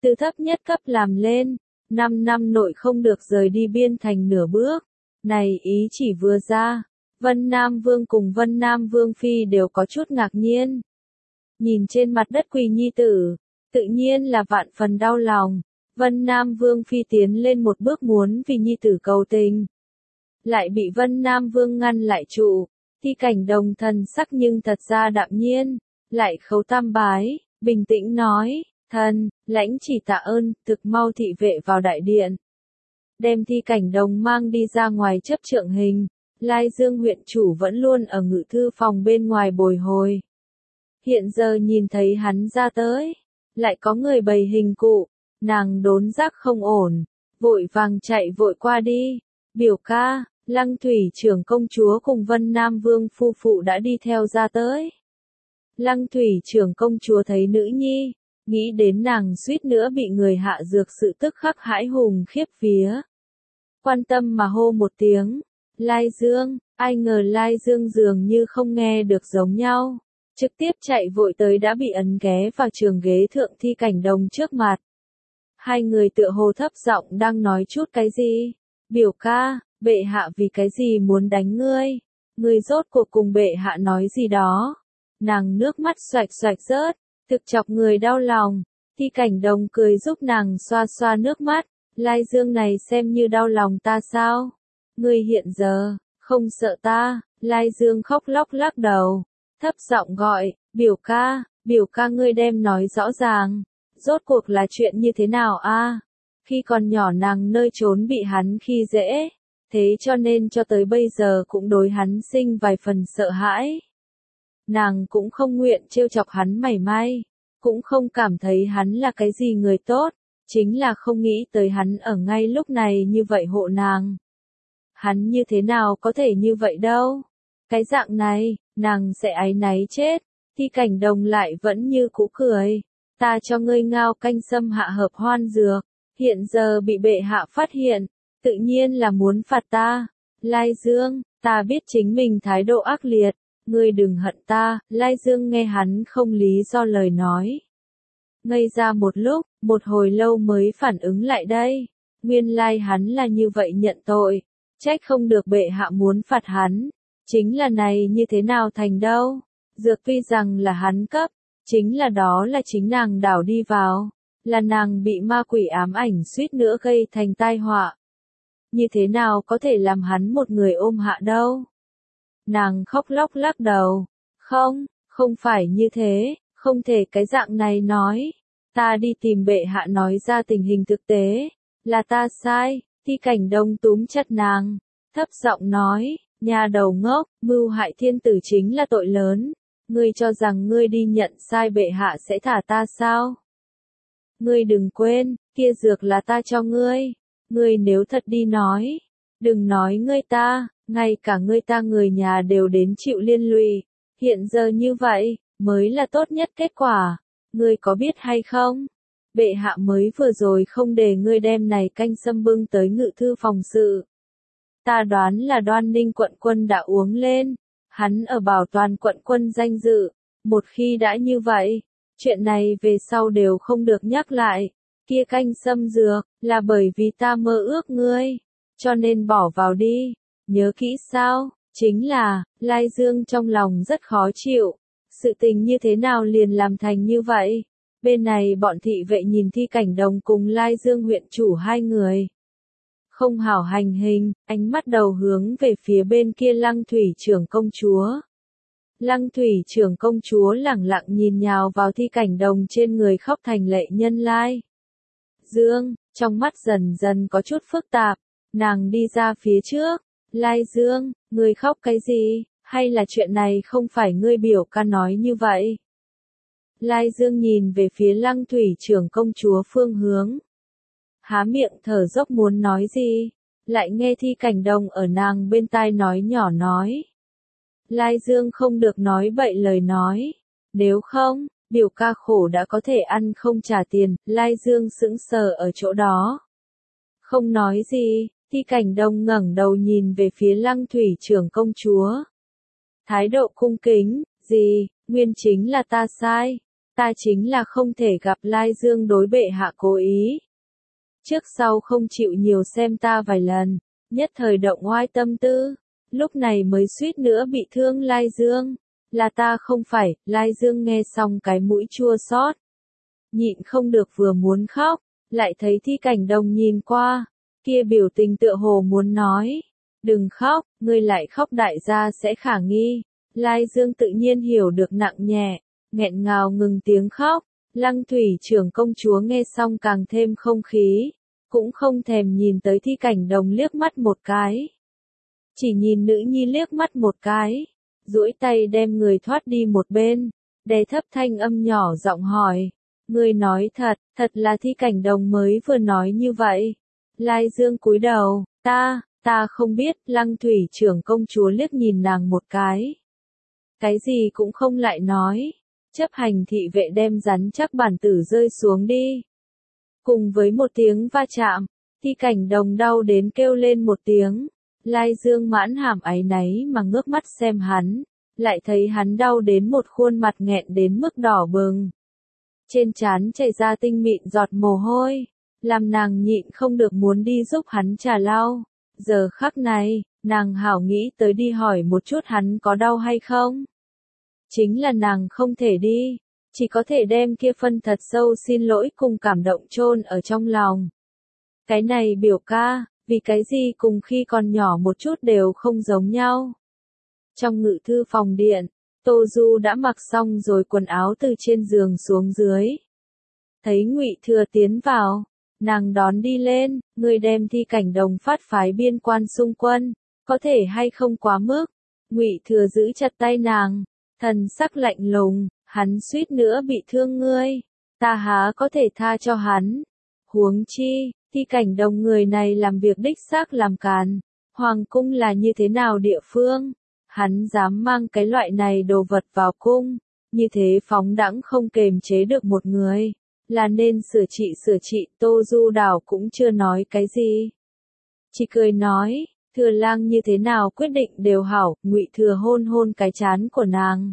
từ thấp nhất cấp làm lên, 5 năm nội không được rời đi biên thành nửa bước. Này ý chỉ vừa ra, Vân Nam Vương cùng Vân Nam Vương Phi đều có chút ngạc nhiên. Nhìn trên mặt đất quỳ nhi tử, tự nhiên là vạn phần đau lòng. Vân Nam Vương Phi tiến lên một bước muốn vì nhi tử cầu tình. Lại bị Vân Nam Vương ngăn lại trụ, Thi Cảnh Đồng thần sắc nhưng thật ra đạm nhiên, lại khấu tam bái, bình tĩnh nói, thần, lãnh chỉ tạ ơn, thực mau thị vệ vào đại điện. Đem Thi Cảnh Đồng mang đi ra ngoài chấp trượng hình, Lai Dương huyện chủ vẫn luôn ở ngự thư phòng bên ngoài bồi hồi. Hiện giờ nhìn thấy hắn ra tới, lại có người bày hình cụ, nàng đốn giác không ổn, vội vàng chạy vội qua đi. Biểu ca, Lăng Thủy trưởng công chúa cùng Vân Nam Vương phu phụ đã đi theo ra tới. Lăng Thủy trưởng công chúa thấy nữ nhi, nghĩ đến nàng suýt nữa bị người hạ dược sự tức khắc hãi hùng khiếp vía. Quan tâm mà hô một tiếng, Lai Dương, ai ngờ Lai Dương dường như không nghe được giống nhau. Trực tiếp chạy vội tới đã bị ấn ghé vào trường ghế thượng Thi Cảnh Đồng trước mặt. Hai người tựa hồ thấp giọng đang nói chút cái gì. Biểu ca, bệ hạ vì cái gì muốn đánh ngươi? Ngươi rốt cuộc cùng bệ hạ nói gì đó? Nàng nước mắt xoạch xoạch rớt, thực chọc người đau lòng. Thi Cảnh Đồng cười giúp nàng xoa xoa nước mắt. Lai Dương này xem như đau lòng ta sao? Ngươi hiện giờ, không sợ ta? Lai Dương khóc lóc lắc đầu. Thấp giọng gọi, biểu ca ngươi đem nói rõ ràng, rốt cuộc là chuyện như thế nào a? Khi còn nhỏ nàng nơi trốn bị hắn khi dễ, thế cho nên cho tới bây giờ cũng đối hắn sinh vài phần sợ hãi. Nàng cũng không nguyện trêu chọc hắn mảy may, cũng không cảm thấy hắn là cái gì người tốt, chính là không nghĩ tới hắn ở ngay lúc này như vậy hộ nàng. Hắn như thế nào có thể như vậy đâu? Cái dạng này, nàng sẽ áy náy chết. Thi Cảnh Đồng lại vẫn như cũ cười. Ta cho ngươi ngao canh sâm hạ hợp hoan dược. Hiện giờ bị bệ hạ phát hiện, tự nhiên là muốn phạt ta. Lai Dương, ta biết chính mình thái độ ác liệt. Ngươi đừng hận ta. Lai Dương nghe hắn không lý do lời nói. Ngây ra một lúc, một hồi lâu mới phản ứng lại đây. Nguyên lai hắn là như vậy nhận tội. Trách không được bệ hạ muốn phạt hắn. Chính là này như thế nào thành đâu? Dược tuy rằng là hắn cấp, chính là đó là chính nàng đảo đi vào, là nàng bị ma quỷ ám ảnh suýt nữa gây thành tai họa. Như thế nào có thể làm hắn một người ôm hạ đâu? Nàng khóc lóc lắc đầu. Không phải như thế, không thể cái dạng này nói. Ta đi tìm bệ hạ nói ra tình hình thực tế, là ta sai. Thi Cảnh Đồng túm chặt nàng, thấp giọng nói. Nhà đầu ngốc, mưu hại thiên tử chính là tội lớn. Ngươi cho rằng ngươi đi nhận sai bệ hạ sẽ thả ta sao? Ngươi đừng quên, kia dược là ta cho ngươi. Ngươi nếu thật đi nói, đừng nói ngươi ta, ngay cả ngươi ta người nhà đều đến chịu liên lụy. Hiện giờ như vậy, mới là tốt nhất kết quả. Ngươi có biết hay không? Bệ hạ mới vừa rồi không để ngươi đem này canh sâm bưng tới ngự thư phòng sự. Ta đoán là Đoan Ninh quận quân đã uống lên, hắn ở bảo toàn quận quân danh dự, một khi đã như vậy, chuyện này về sau đều không được nhắc lại, kia canh sâm dược, là bởi vì ta mơ ước ngươi, cho nên bỏ vào đi, nhớ kỹ sao, chính là, Lai Dương trong lòng rất khó chịu, sự tình như thế nào liền làm thành như vậy, bên này bọn thị vệ nhìn Thi Cảnh Đồng cùng Lai Dương huyện chủ hai người. Không hảo hành hình, ánh mắt đầu hướng về phía bên kia Lăng Thủy trưởng công chúa. Lăng Thủy trưởng công chúa lẳng lặng nhìn nhào vào Thi Cảnh Đồng trên người khóc thành lệ nhân Lai Dương, trong mắt dần dần có chút phức tạp, nàng đi ra phía trước. Lai Dương, ngươi khóc cái gì, hay là chuyện này không phải ngươi biểu ca nói như vậy? Lai Dương nhìn về phía Lăng Thủy trưởng công chúa phương hướng. Há miệng thở dốc muốn nói gì, lại nghe Thi Cảnh Đồng ở nàng bên tai nói nhỏ nói. Lai Dương không được nói bậy lời nói, nếu không, biểu ca khổ đã có thể ăn không trả tiền. Lai Dương sững sờ ở chỗ đó. Không nói gì, Thi Cảnh Đồng ngẩng đầu nhìn về phía Lăng Thủy trưởng công chúa. Thái độ cung kính, gì, nguyên chính là ta sai, Ta chính là không thể gặp Lai Dương đối bệ hạ cố ý. Trước sau không chịu nhiều xem ta vài lần, nhất thời động oai tâm tư, lúc này mới suýt nữa bị thương Lai Dương. Là ta không phải, Lai Dương nghe xong cái mũi chua xót, nhịn không được vừa muốn khóc, lại thấy Thi Cảnh Đồng nhìn qua, kia biểu tình tựa hồ muốn nói, đừng khóc, ngươi lại khóc đại gia sẽ khả nghi. Lai Dương tự nhiên hiểu được nặng nhẹ, nghẹn ngào ngừng tiếng khóc. Lăng Thủy trưởng công chúa nghe xong càng thêm không khí, cũng không thèm nhìn tới Thi Cảnh Đồng liếc mắt một cái. Chỉ nhìn nữ nhi liếc mắt một cái, duỗi tay đem người thoát đi một bên, đè thấp thanh âm nhỏ giọng hỏi, ngươi nói thật, thật là Thi Cảnh Đồng mới vừa nói như vậy. Lai Dương cúi đầu, ta không biết. Lăng Thủy trưởng công chúa liếc nhìn nàng một cái gì cũng không lại nói. Chấp hành thị vệ đem rắn chắc bản tử rơi xuống đi. Cùng với một tiếng va chạm, Thi Cảnh Đồng đau đến kêu lên một tiếng. Lai Dương mãn hàm áy náy mà ngước mắt xem hắn, lại thấy hắn đau đến một khuôn mặt nghẹn đến mức đỏ bừng. Trên trán chảy ra tinh mịn giọt mồ hôi, làm nàng nhịn không được muốn đi giúp hắn trà lau. Giờ khắc này, nàng hảo nghĩ tới đi hỏi một chút hắn có đau hay không. Chính là nàng không thể đi, chỉ có thể đem kia phân thật sâu xin lỗi cùng cảm động chôn ở trong lòng. Cái này biểu ca, vì cái gì cùng khi còn nhỏ một chút đều không giống nhau. Trong ngự thư phòng điện, Tô Du đã mặc xong rồi quần áo từ trên giường xuống dưới. Thấy Ngụy Thừa tiến vào, nàng đón đi lên, người đem Thi Cảnh Đồng phát phái biên quan xung quân, có thể hay không quá mức. Ngụy Thừa giữ chặt tay nàng, thần sắc lạnh lùng, hắn suýt nữa bị thương ngươi, ta há có thể tha cho hắn. Huống chi, Thi Cảnh Đồng người này làm việc đích xác làm càn, hoàng cung là như thế nào địa phương, hắn dám mang cái loại này đồ vật vào cung, như thế phóng đãng không kềm chế được một người, là nên sửa trị. Tô Du Đảo cũng chưa nói cái gì, chỉ cười nói, Thừa lang như thế nào quyết định đều hảo. Ngụy Thừa hôn hôn cái trán của nàng.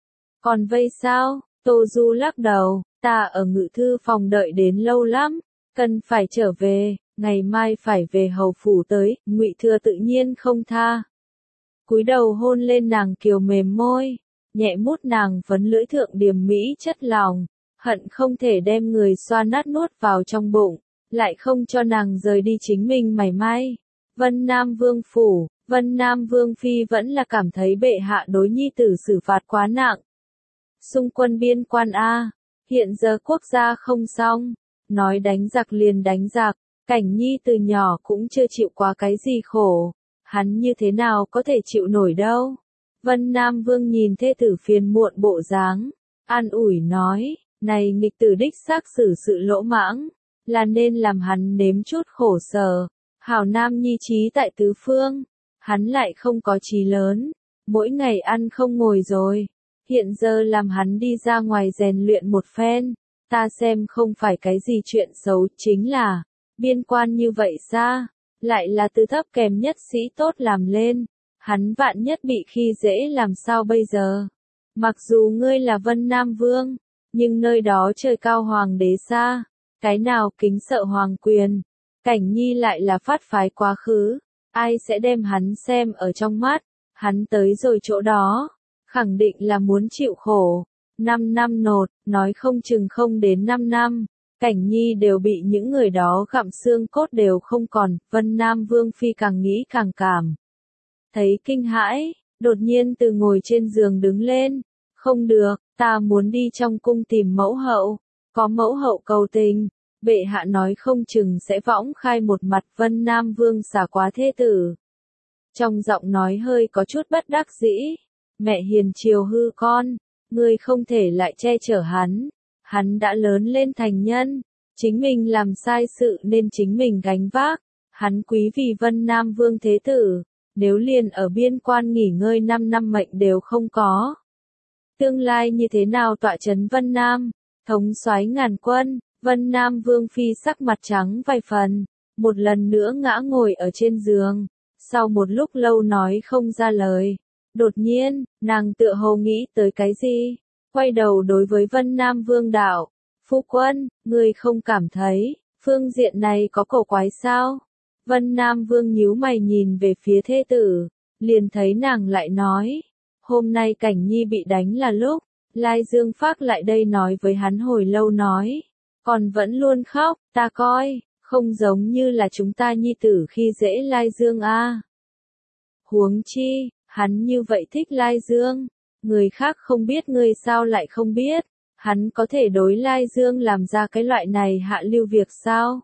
Còn vây sao? Tô Du lắc đầu, ta ở ngự thư phòng đợi đến lâu lắm, cần phải trở về, ngày mai phải về hầu phủ tới. Ngụy Thừa tự nhiên không tha, cúi đầu hôn lên nàng kiều mềm môi, nhẹ mút nàng phấn lưỡi thượng điềm mỹ chất lòng, hận không thể đem người xoa nát nuốt vào trong bụng, lại không cho nàng rời đi chính mình mảy may. Vân Nam Vương phủ, Vân Nam Vương phi vẫn là cảm thấy bệ hạ đối nhi tử xử phạt quá nặng. Xung quân biên quan a, hiện giờ quốc gia không xong, nói đánh giặc liền đánh giặc, Cảnh Nhi từ nhỏ cũng chưa chịu quá cái gì khổ, hắn như thế nào có thể chịu nổi đâu. Vân Nam Vương nhìn thê tử phiền muộn bộ dáng, an ủi nói, này nghịch tử đích xác xử sự lỗ mãng, là nên làm hắn nếm chút khổ sở. Hảo nam nhi trí tại tứ phương, hắn lại không có trí lớn, mỗi ngày ăn không ngồi rồi, hiện giờ làm hắn đi ra ngoài rèn luyện một phen, ta xem không phải cái gì chuyện xấu, chính là, biên quan như vậy xa, lại là từ thấp kèm nhất sĩ tốt làm lên, hắn vạn nhất bị khi dễ làm sao bây giờ. Mặc dù ngươi là Vân Nam Vương, nhưng nơi đó trời cao hoàng đế xa, cái nào kính sợ hoàng quyền. Cảnh Nhi lại là phát phái quá khứ, ai sẽ đem hắn xem ở trong mắt, hắn tới rồi chỗ đó, khẳng định là muốn chịu khổ. 5 năm nột, nói không chừng không đến 5 năm, Cảnh Nhi đều bị những người đó gặm xương cốt đều không còn. Vân Nam Vương phi càng nghĩ càng cảm thấy kinh hãi, đột nhiên từ ngồi trên giường đứng lên, không được, ta muốn đi trong cung tìm mẫu hậu, có mẫu hậu cầu tình. Bệ hạ nói không chừng sẽ võng khai một mặt. Vân Nam Vương xả quá thê tử, trong giọng nói hơi có chút bất đắc dĩ, mẹ hiền chiều hư con, ngươi không thể lại che chở hắn đã lớn lên thành nhân, chính mình làm sai sự nên chính mình gánh vác, hắn quý vì Vân Nam Vương thế tử, nếu liền ở biên quan nghỉ ngơi 5 năm mệnh đều không có, tương lai như thế nào tọa trấn Vân Nam, thống soái ngàn quân. Vân Nam Vương phi sắc mặt trắng vài phần, một lần nữa ngã ngồi ở trên giường, sau một lúc lâu nói không ra lời. Đột nhiên, nàng tựa hồ nghĩ tới cái gì, quay đầu đối với Vân Nam Vương đạo, phu quân, ngươi không cảm thấy, phương diện này có cổ quái sao? Vân Nam Vương nhíu mày nhìn về phía thê tử, liền thấy nàng lại nói, hôm nay Cảnh Nhi bị đánh là lúc, Lai Dương Phác lại đây nói với hắn hồi lâu nói, còn vẫn luôn khóc, ta coi, không giống như là chúng ta nhi tử khi dễ Lai Dương a. Huống chi, hắn như vậy thích Lai Dương, người khác không biết ngươi sao lại không biết, hắn có thể đối Lai Dương làm ra cái loại này hạ lưu việc sao?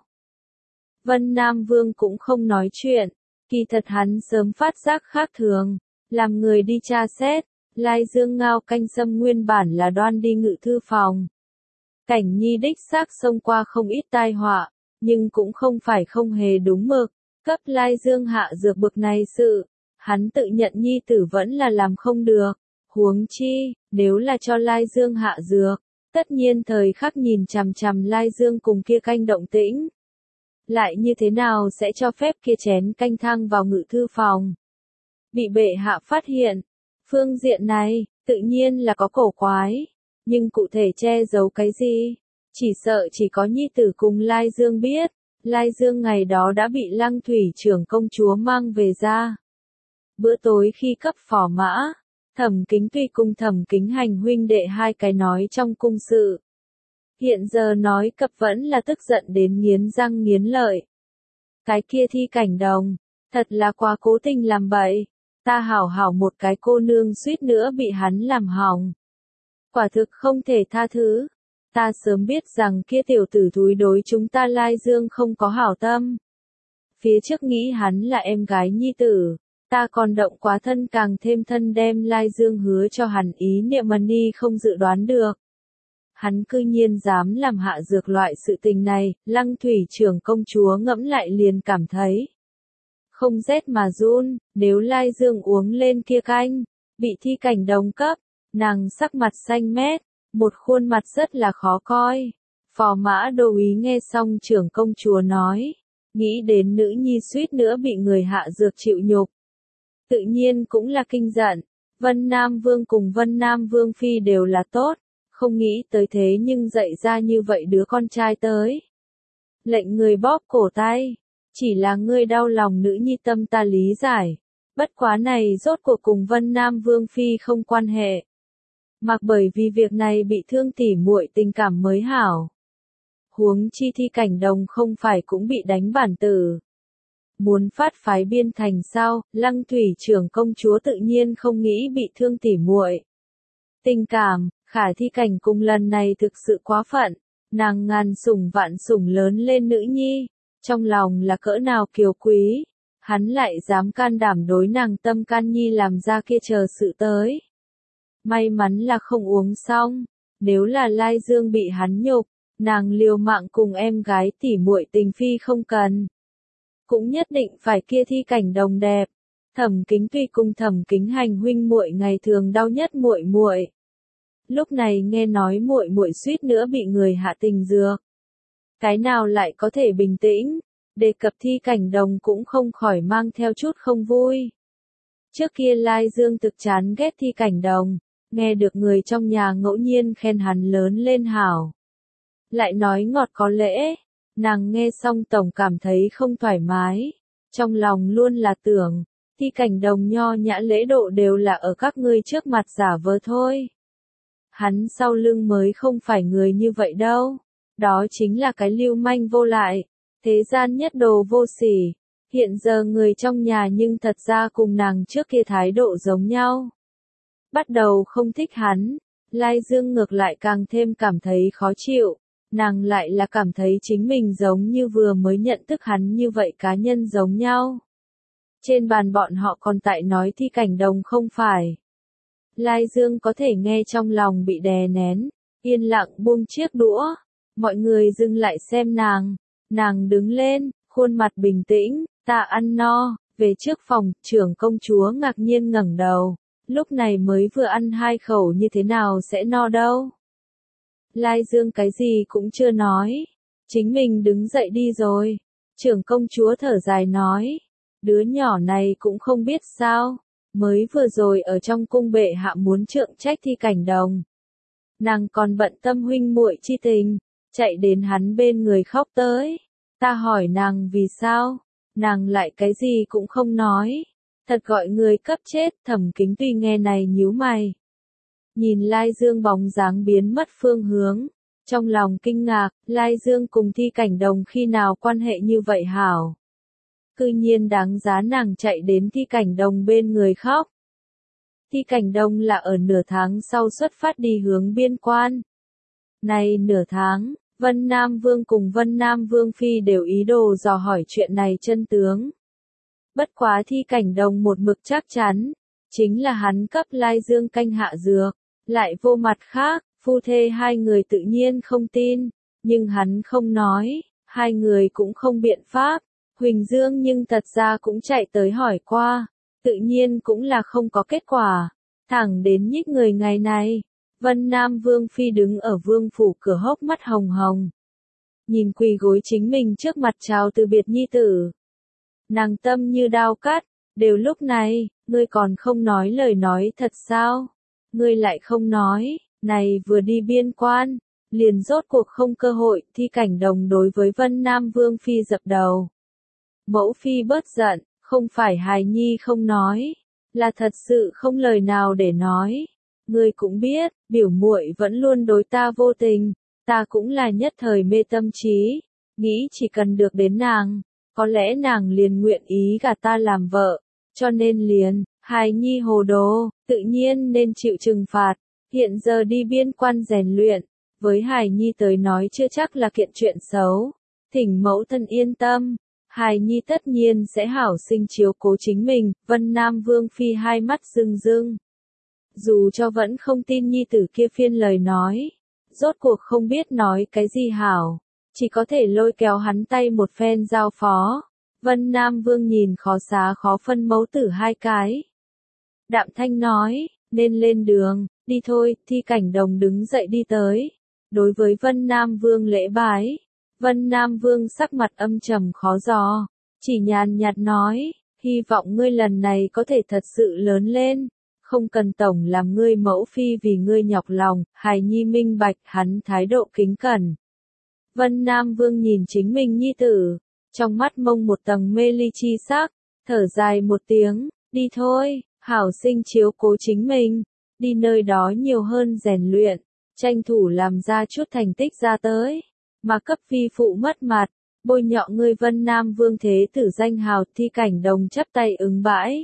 Vân Nam Vương cũng không nói chuyện, kỳ thật hắn sớm phát giác khác thường, làm người đi tra xét, Lai Dương ngao canh sâm nguyên bản là đoan đi ngự thư phòng. Cảnh Nhi đích xác xông qua không ít tai họa, nhưng cũng không phải không hề đúng mực, cấp Lai Dương hạ dược bực này sự, hắn tự nhận Nhi tử vẫn là làm không được, huống chi, nếu là cho Lai Dương hạ dược, tất nhiên thời khắc nhìn chằm chằm Lai Dương cùng kia canh động tĩnh. Lại như thế nào sẽ cho phép kia chén canh thăng vào ngự thư phòng? Bị bệ hạ phát hiện, phương diện này, tự nhiên là có cổ quái, nhưng cụ thể che giấu cái gì? Chỉ sợ chỉ có nhi tử cùng Lai Dương biết, Lai Dương ngày đó đã bị Lăng Thủy trưởng công chúa mang về ra. Bữa tối khi cấp phò mã, Thẩm Kính tuy cùng Thẩm Kính Hành huynh đệ hai cái nói trong cung sự. Hiện giờ nói cập vẫn là tức giận đến nghiến răng nghiến lợi. Cái kia Thi Cảnh Đồng, thật là quá cố tình làm bậy, ta hảo hảo một cái cô nương suýt nữa bị hắn làm hỏng. Quả thực không thể tha thứ, ta sớm biết rằng kia tiểu tử thúi đối chúng ta Lai Dương không có hảo tâm. Phía trước nghĩ hắn là em gái nhi tử, ta còn động quá thân càng thêm thân đem Lai Dương hứa cho hắn ý niệm mà ni không dự đoán được. Hắn cư nhiên dám làm hạ dược loại sự tình này, Lăng Thủy trưởng công chúa ngẫm lại liền cảm thấy. Không rét mà run, nếu Lai Dương uống lên kia canh, bị Thi Cảnh Đồng cấp, nàng sắc mặt xanh mét, một khuôn mặt rất là khó coi. Phò mã Đô úy nghe xong trưởng công chúa nói, nghĩ đến nữ nhi suýt nữa bị người hạ dược chịu nhục. Tự nhiên cũng là kinh giận, Vân Nam Vương cùng Vân Nam Vương Phi đều là tốt. Không nghĩ tới thế nhưng dạy ra như vậy đứa con trai tới. Lệnh người bóp cổ tay, chỉ là ngươi đau lòng nữ nhi tâm ta lý giải. Bất quá này rốt cuộc cùng Vân Nam Vương Phi không quan hệ. Mặc bởi vì việc này bị thương tỉ muội tình cảm mới hảo. Huống chi Thi Cảnh Đồng không phải cũng bị đánh bản tử. Muốn phát phái biên thành sao, Lăng Thủy trưởng công chúa tự nhiên không nghĩ bị thương tỉ muội. Tình cảm, Khả Thi Cảnh cùng lần này thực sự quá phận, nàng ngàn sủng vạn sủng lớn lên nữ nhi, trong lòng là cỡ nào kiều quý, hắn lại dám can đảm đối nàng tâm can nhi làm ra kia chờ sự tới. May mắn là không uống xong, nếu là Lai Dương bị hắn nhục, nàng liều mạng cùng em gái tỉ muội tình phi không cần. Cũng nhất định phải kia Thi Cảnh Đồng đẹp. Thẩm Kính tuy cùng Thẩm Kính Hành huynh muội ngày thường đau nhất muội muội. Lúc này nghe nói muội muội suýt nữa bị người hạ tình dược. Cái nào lại có thể bình tĩnh, đề cập Thi Cảnh Đồng cũng không khỏi mang theo chút không vui. Trước kia Lai Dương thực chán ghét Thi Cảnh Đồng, nghe được người trong nhà ngẫu nhiên khen hắn lớn lên hảo. Lại nói ngọt có lễ, nàng nghe xong tổng cảm thấy không thoải mái, trong lòng luôn là tưởng, Thi Cảnh Đồng nho nhã lễ độ đều là ở các ngươi trước mặt giả vờ thôi. Hắn sau lưng mới không phải người như vậy đâu, đó chính là cái lưu manh vô lại, thế gian nhất đồ vô sỉ, hiện giờ người trong nhà nhưng thật ra cùng nàng trước kia thái độ giống nhau. Bắt đầu không thích hắn, Lai Dương ngược lại càng thêm cảm thấy khó chịu, nàng lại là cảm thấy chính mình giống như vừa mới nhận thức hắn như vậy cá nhân giống nhau. Trên bàn bọn họ còn tại nói Thi Cảnh Đồng không phải. Lai Dương có thể nghe trong lòng bị đè nén, yên lặng buông chiếc đũa, mọi người dừng lại xem nàng đứng lên, khuôn mặt bình tĩnh, ta ăn no, về trước phòng, trưởng công chúa ngạc nhiên ngẩng đầu, lúc này mới vừa ăn 2 khẩu như thế nào sẽ no đâu. Lai Dương cái gì cũng chưa nói, chính mình đứng dậy đi rồi, trưởng công chúa thở dài nói, đứa nhỏ này cũng không biết sao. Mới vừa rồi ở trong cung bệ hạ muốn trượng trách Thi Cảnh Đồng. nàng còn bận tâm huynh muội chi tình, chạy đến hắn bên người khóc tới. Ta hỏi nàng vì sao, nàng lại cái gì cũng không nói. Thật gọi người cấp chết. Thẩm Kính Tuy nghe này nhíu mày. Nhìn Lai Dương bóng dáng biến mất phương hướng. Trong lòng kinh ngạc, Lai Dương cùng Thi Cảnh Đồng khi nào quan hệ như vậy hảo. Cư nhiên đáng giá nàng chạy đến Thi Cảnh Đồng bên người khóc. Thi Cảnh Đồng là ở nửa tháng sau xuất phát đi hướng biên quan. Này nửa tháng, Vân Nam Vương cùng Vân Nam Vương Phi đều ý đồ dò hỏi chuyện này chân tướng. Bất quá Thi Cảnh Đồng một mực chắc chắn, chính là hắn cấp Lai Dương canh hạ dược, lại vô mặt khác, phu thê hai người tự nhiên không tin, nhưng hắn không nói, hai người cũng không biện pháp. Huỳnh Dương nhưng thật ra cũng chạy tới hỏi qua, tự nhiên cũng là không có kết quả, thẳng đến nhích người ngày này. Vân Nam Vương Phi đứng ở vương phủ cửa hốc mắt hồng hồng. Nhìn quỳ gối chính mình trước mặt chào từ biệt nhi tử. Nàng tâm như đao cắt, đều lúc này, ngươi còn không nói lời nói thật sao? Ngươi lại không nói, này vừa đi biên quan, liền rốt cuộc không cơ hội. Thi Cảnh Đồng đối với Vân Nam Vương Phi dập đầu. Mẫu Phi bớt giận, không phải hài nhi không nói, là thật sự không lời nào để nói. Ngươi cũng biết, biểu muội vẫn luôn đối ta vô tình, ta cũng là nhất thời mê tâm trí, nghĩ chỉ cần được đến nàng, có lẽ nàng liền nguyện ý gả ta làm vợ, cho nên liền, hài nhi hồ đồ, tự nhiên nên chịu trừng phạt, hiện giờ đi biên quan rèn luyện, với hài nhi tới nói chưa chắc là kiện chuyện xấu, thỉnh mẫu thân yên tâm. Hài nhi tất nhiên sẽ hảo sinh chiếu cố chính mình. Vân Nam Vương Phi hai mắt rưng rưng. Dù cho vẫn không tin nhi tử kia phiên lời nói, rốt cuộc không biết nói cái gì hảo, chỉ có thể lôi kéo hắn tay một phen giao phó. Vân Nam Vương nhìn khó xá khó phân mẫu tử hai cái. Đạm thanh nói, nên lên đường, đi thôi. Thi Cảnh Đồng đứng dậy đi tới. Đối với Vân Nam Vương lễ bái. Vân Nam Vương sắc mặt âm trầm khó dò, chỉ nhàn nhạt nói, hy vọng ngươi lần này có thể thật sự lớn lên, không cần tổng làm ngươi mẫu phi vì ngươi nhọc lòng. Hài nhi minh bạch. Hắn thái độ kính cẩn. Vân Nam Vương nhìn chính mình nhi tử, trong mắt mông một tầng mê ly chi sắc, thở dài một tiếng, đi thôi, hảo sinh chiếu cố chính mình, đi nơi đó nhiều hơn rèn luyện, tranh thủ làm ra chút thành tích ra tới. Mà cấp phi phụ mất mặt, bôi nhọ ngươi Vân Nam Vương thế tử danh hào. Thi Cảnh Đồng chắp tay ứng bãi.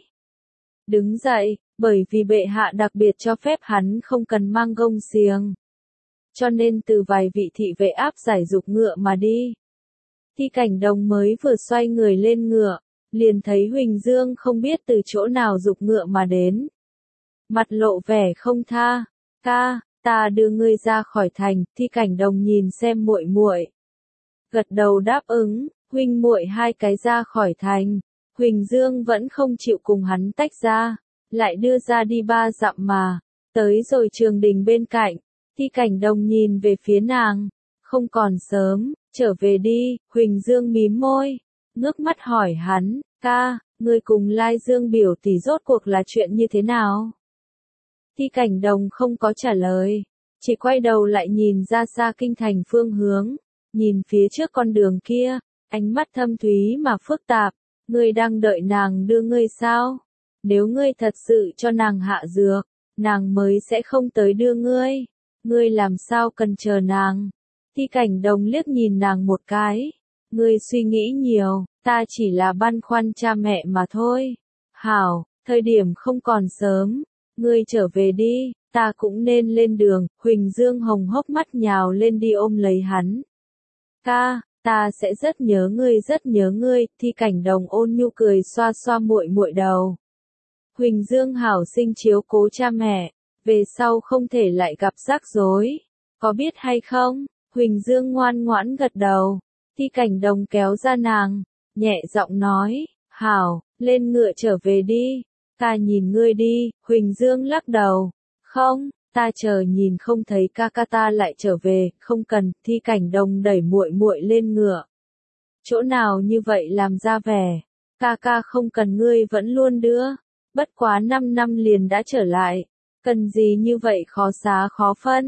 Đứng dậy, bởi vì bệ hạ đặc biệt cho phép hắn không cần mang gông xiềng. Cho nên từ vài vị thị vệ áp giải dục ngựa mà đi. Thi Cảnh Đồng mới vừa xoay người lên ngựa, liền thấy Huỳnh Dương không biết từ chỗ nào dục ngựa mà đến. Mặt lộ vẻ không tha, ca. Ta đưa ngươi ra khỏi thành. Thi Cảnh Đồng nhìn xem muội muội, gật đầu đáp ứng. Huynh muội hai cái ra khỏi thành, Huỳnh Dương vẫn không chịu cùng hắn tách ra, lại đưa ra đi 3 dặm mà, tới rồi trường đình bên cạnh. Thi Cảnh Đồng nhìn về phía nàng, không còn sớm, trở về đi. Huỳnh Dương mím môi, ngước mắt hỏi hắn, ca, ngươi cùng Lai Dương biểu tỷ rốt cuộc là chuyện như thế nào? Thi Cảnh Đồng không có trả lời, chỉ quay đầu lại nhìn ra xa kinh thành phương hướng, nhìn phía trước con đường kia, ánh mắt thâm thúy mà phức tạp. Ngươi đang đợi nàng đưa ngươi sao? Nếu ngươi thật sự cho nàng hạ dược, nàng mới sẽ không tới đưa ngươi. Ngươi làm sao cần chờ nàng? Thi Cảnh Đồng liếc nhìn nàng một cái. Ngươi suy nghĩ nhiều, ta chỉ là băn khoăn cha mẹ mà thôi. Hảo, thời điểm không còn sớm. Ngươi trở về đi, ta cũng nên lên đường. Huỳnh Dương hồng hốc mắt nhào lên đi ôm lấy hắn. Ca, ta sẽ rất nhớ ngươi, rất nhớ ngươi. Thi Cảnh Đồng ôn nhu cười xoa xoa muội muội đầu. Huỳnh Dương hảo sinh chiếu cố cha mẹ, về sau không thể lại gặp rắc rối, có biết hay không? Huỳnh Dương ngoan ngoãn gật đầu. Thi Cảnh Đồng kéo ra nàng, nhẹ giọng nói, hảo, lên ngựa trở về đi. Ta nhìn ngươi đi. Huỳnh Dương lắc đầu, không, ta chờ nhìn không thấy ca ca ta lại trở về. Không cần. Thi Cảnh Đồng đẩy muội muội lên ngựa. Chỗ nào như vậy làm ra vẻ, ca ca không cần ngươi vẫn luôn đưa, bất quá 5 năm liền đã trở lại, cần gì như vậy khó xá khó phân.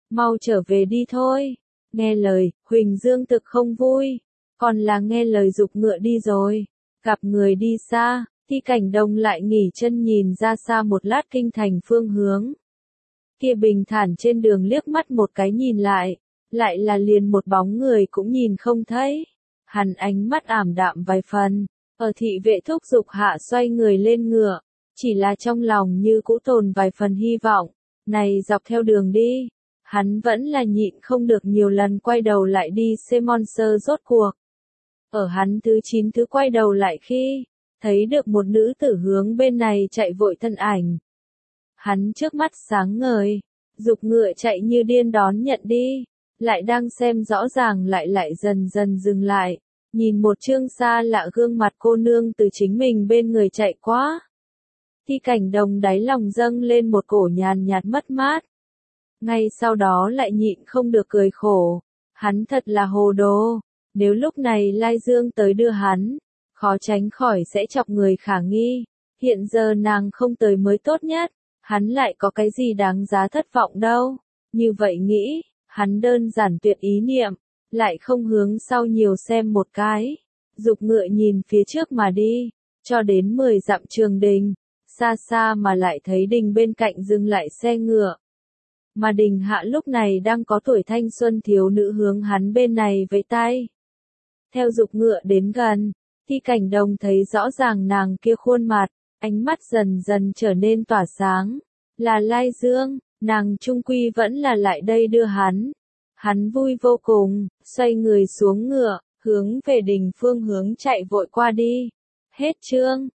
mau trở về đi thôi. Nghe lời, Huỳnh Dương thực không vui, còn là nghe lời giục ngựa đi rồi. Gặp người đi xa, Thi Cảnh Đồng lại nghỉ chân nhìn ra xa một lát kinh thành phương hướng. Kia bình thản trên đường liếc mắt một cái nhìn lại là liền một bóng người cũng nhìn không thấy. Hắn ánh mắt ảm đạm vài phần, ở thị vệ thúc giục hạ xoay người lên ngựa, chỉ là trong lòng như cũ tồn vài phần hy vọng. Này dọc theo đường đi, hắn vẫn là nhịn không được nhiều lần quay đầu lại đi xem Monster rốt cuộc. Ở hắn thứ 9 thứ quay đầu lại khi thấy được một nữ tử hướng bên này chạy vội thân ảnh. Hắn trước mắt sáng ngời, giục ngựa chạy như điên đón nhận đi, lại đang xem rõ ràng lại dần dần dừng lại, nhìn một trương xa lạ gương mặt cô nương từ chính mình bên người chạy qua. Thi Cảnh Đồng đáy lòng dâng lên một cổ nhàn nhạt mất mát. Ngay sau đó lại nhịn không được cười khổ, hắn thật là hồ đồ, nếu lúc này Lai Dương tới đưa hắn, khó tránh khỏi sẽ chọc người khả nghi, hiện giờ nàng không tới mới tốt nhất, hắn lại có cái gì đáng giá thất vọng đâu. Như vậy nghĩ, hắn đơn giản tuyệt ý niệm, lại không hướng sau nhiều xem một cái, giục ngựa nhìn phía trước mà đi, cho đến 10 dặm Trường Đình, xa xa mà lại thấy đình bên cạnh dừng lại xe ngựa. Mà đình hạ lúc này đang có tuổi thanh xuân thiếu nữ hướng hắn bên này vẫy tay. Theo giục ngựa đến gần, Thi Cảnh Đồng thấy rõ ràng nàng kia khuôn mặt, ánh mắt dần dần trở nên tỏa sáng. Là Lai Dương, nàng trung quy vẫn là lại đây đưa hắn. Hắn vui vô cùng, xoay người xuống ngựa, hướng về đình phương hướng chạy vội qua đi. Hết chương.